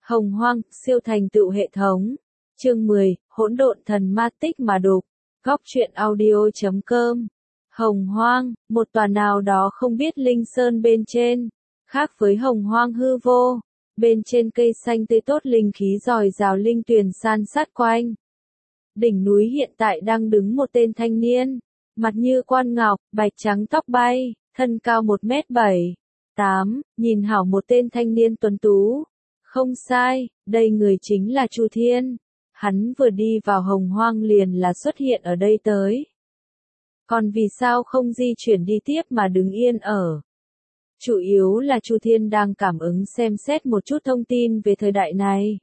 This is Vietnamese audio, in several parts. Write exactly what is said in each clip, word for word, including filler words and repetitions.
Hồng Hoang, siêu thành tựu hệ thống. Chương mười, hỗn độn thần ma tích mà đục. Góc truyện audio chấm com. Hồng Hoang, một tòa nào đó không biết linh sơn bên trên. Khác với Hồng Hoang hư vô. Bên trên cây xanh tươi tốt linh khí dồi dào linh tuyền san sát quanh. Đỉnh núi hiện tại đang đứng một tên thanh niên. Mặt như quan ngọc, bạch trắng tóc bay, thân cao một mét bảy, tám, nhìn hảo một tên thanh niên tuấn tú. Không sai, đây người chính là Chu Thiên. Hắn vừa đi vào Hồng Hoang liền là xuất hiện ở đây tới. Còn vì sao không di chuyển đi tiếp mà đứng yên ở? Chủ yếu là Chu Thiên đang cảm ứng xem xét một chút thông tin về thời đại này.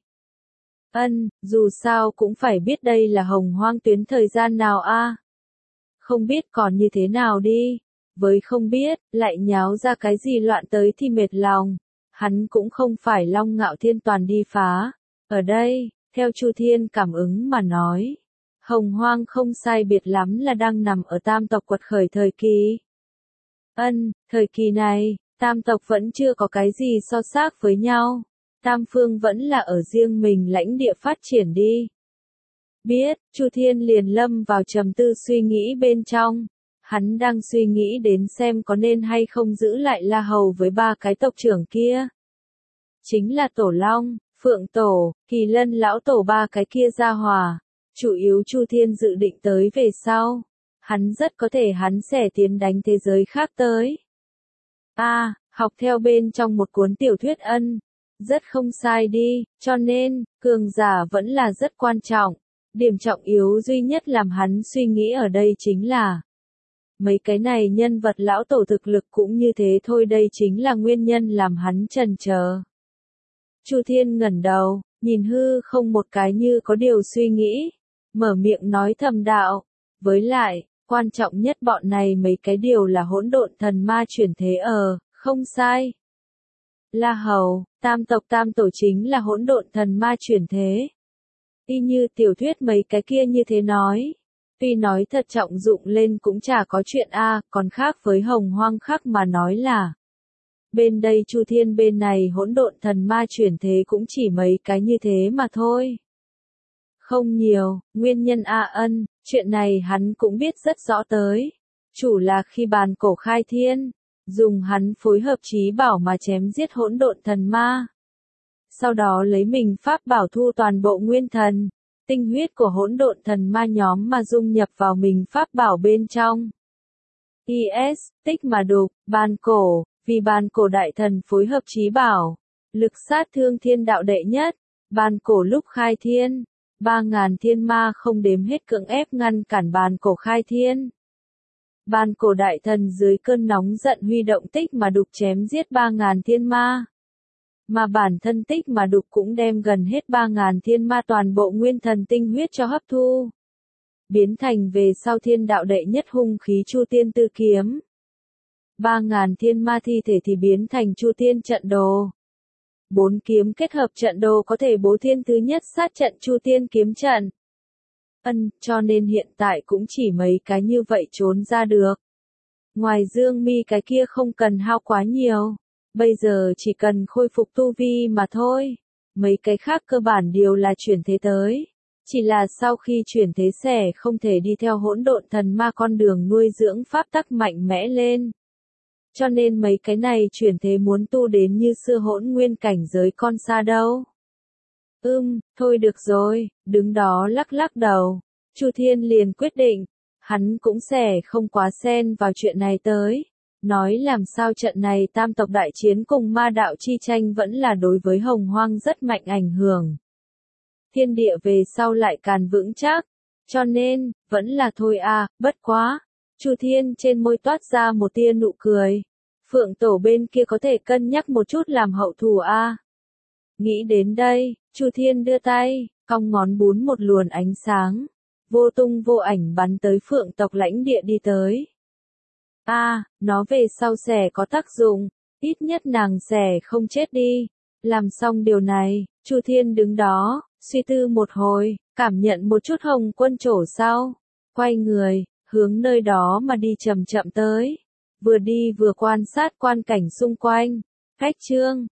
Ân, dù sao cũng phải biết đây là Hồng Hoang tuyến thời gian nào a. Không biết còn như thế nào đi. Với không biết, lại nháo ra cái gì loạn tới thì mệt lòng. Hắn cũng không phải Long Ngạo Thiên toàn đi phá. Ở đây, theo Chu Thiên cảm ứng mà nói, Hồng Hoang không sai biệt lắm là đang nằm ở tam tộc quật khởi thời kỳ. Ân, thời kỳ này, tam tộc vẫn chưa có cái gì so sác với nhau. Tam phương vẫn là ở riêng mình lãnh địa phát triển đi. Biết, Chu Thiên liền lâm vào trầm tư suy nghĩ bên trong. Hắn đang suy nghĩ đến xem có nên hay không giữ lại La Hầu với ba cái tộc trưởng kia. Chính là Tổ Long, Phượng Tổ, Kỳ Lân Lão Tổ ba cái kia ra hòa. Chủ yếu Chu Thiên dự định tới về sau. Hắn rất có thể hắn sẽ tiến đánh thế giới khác tới. A, à, học theo bên trong một cuốn tiểu thuyết ân. Rất không sai đi, cho nên, cường giả vẫn là rất quan trọng. Điểm trọng yếu duy nhất làm hắn suy nghĩ ở đây chính là mấy cái này nhân vật lão tổ thực lực cũng như thế thôi, đây chính là nguyên nhân làm hắn chần chờ. Chu Thiên ngẩng đầu, nhìn hư không một cái như có điều suy nghĩ, mở miệng nói thầm đạo, với lại, quan trọng nhất bọn này mấy cái điều là hỗn độn thần ma chuyển thế ở, không sai. La Hầu, tam tộc tam tổ chính là hỗn độn thần ma chuyển thế. Y như tiểu thuyết mấy cái kia như thế nói. Tuy nói thật trọng dụng lên cũng chả có chuyện a, còn khác với Hồng Hoang khác mà nói là. Bên đây Chu Thiên bên này hỗn độn thần ma chuyển thế cũng chỉ mấy cái như thế mà thôi. Không nhiều, nguyên nhân a ân, chuyện này hắn cũng biết rất rõ tới. Chủ là khi bàn cổ khai thiên, dùng hắn phối hợp trí bảo mà chém giết hỗn độn thần ma. Sau đó lấy mình pháp bảo thu toàn bộ nguyên thần, tinh huyết của hỗn độn thần ma nhóm mà dung nhập vào mình pháp bảo bên trong. i ét, tích mà đục, bàn cổ, vì bàn cổ đại thần phối hợp trí bảo, lực sát thương thiên đạo đệ nhất, bàn cổ lúc khai thiên, ba ngàn thiên ma không đếm hết cưỡng ép ngăn cản bàn cổ khai thiên. Bàn cổ đại thần dưới cơn nóng giận huy động tích mà đục chém giết ba ngàn thiên ma. Mà bản thân tích mà đục cũng đem gần hết ba ngàn thiên ma toàn bộ nguyên thần tinh huyết cho hấp thu. Biến thành về sau thiên đạo đệ nhất hung khí Chu Tiên Tư Kiếm. ba ngàn thiên ma thi thể thì biến thành Chu Tiên trận đồ. Bốn kiếm kết hợp trận đồ có thể bố thiên thứ nhất sát trận Chu Tiên kiếm trận. Ân, cho nên hiện tại cũng chỉ mấy cái như vậy trốn ra được. Ngoài Dương Mi cái kia không cần hao quá nhiều. Bây giờ chỉ cần khôi phục tu vi mà thôi. Mấy cái khác cơ bản đều là chuyển thế tới. Chỉ là sau khi chuyển thế sẽ không thể đi theo hỗn độn thần ma con đường nuôi dưỡng pháp tắc mạnh mẽ lên. Cho nên mấy cái này chuyển thế muốn tu đến như xưa hỗn nguyên cảnh giới con xa đâu. Ưm, thôi được rồi, đứng đó lắc lắc đầu. Chu Thiên liền quyết định, hắn cũng sẽ không quá xen vào chuyện này tới. Nói làm sao trận này tam tộc đại chiến cùng ma đạo chi tranh vẫn là đối với Hồng Hoang rất mạnh ảnh hưởng. Thiên địa về sau lại càng vững chắc, cho nên, vẫn là thôi à, bất quá. Chu Thiên trên môi toát ra một tia nụ cười. Phượng Tổ bên kia có thể cân nhắc một chút làm hậu thủ a. À. Nghĩ đến đây, Chu Thiên đưa tay, cong ngón bún một luồn ánh sáng, vô tung vô ảnh bắn tới Phượng tộc lãnh địa đi tới. A, à, nó về sau sẽ có tác dụng, ít nhất nàng sẽ không chết đi. Làm xong điều này, Chu Thiên đứng đó, suy tư một hồi, cảm nhận một chút hồng quân trổ sau, quay người, hướng nơi đó mà đi chậm chậm tới. Vừa đi vừa quan sát quan cảnh xung quanh. Cách chương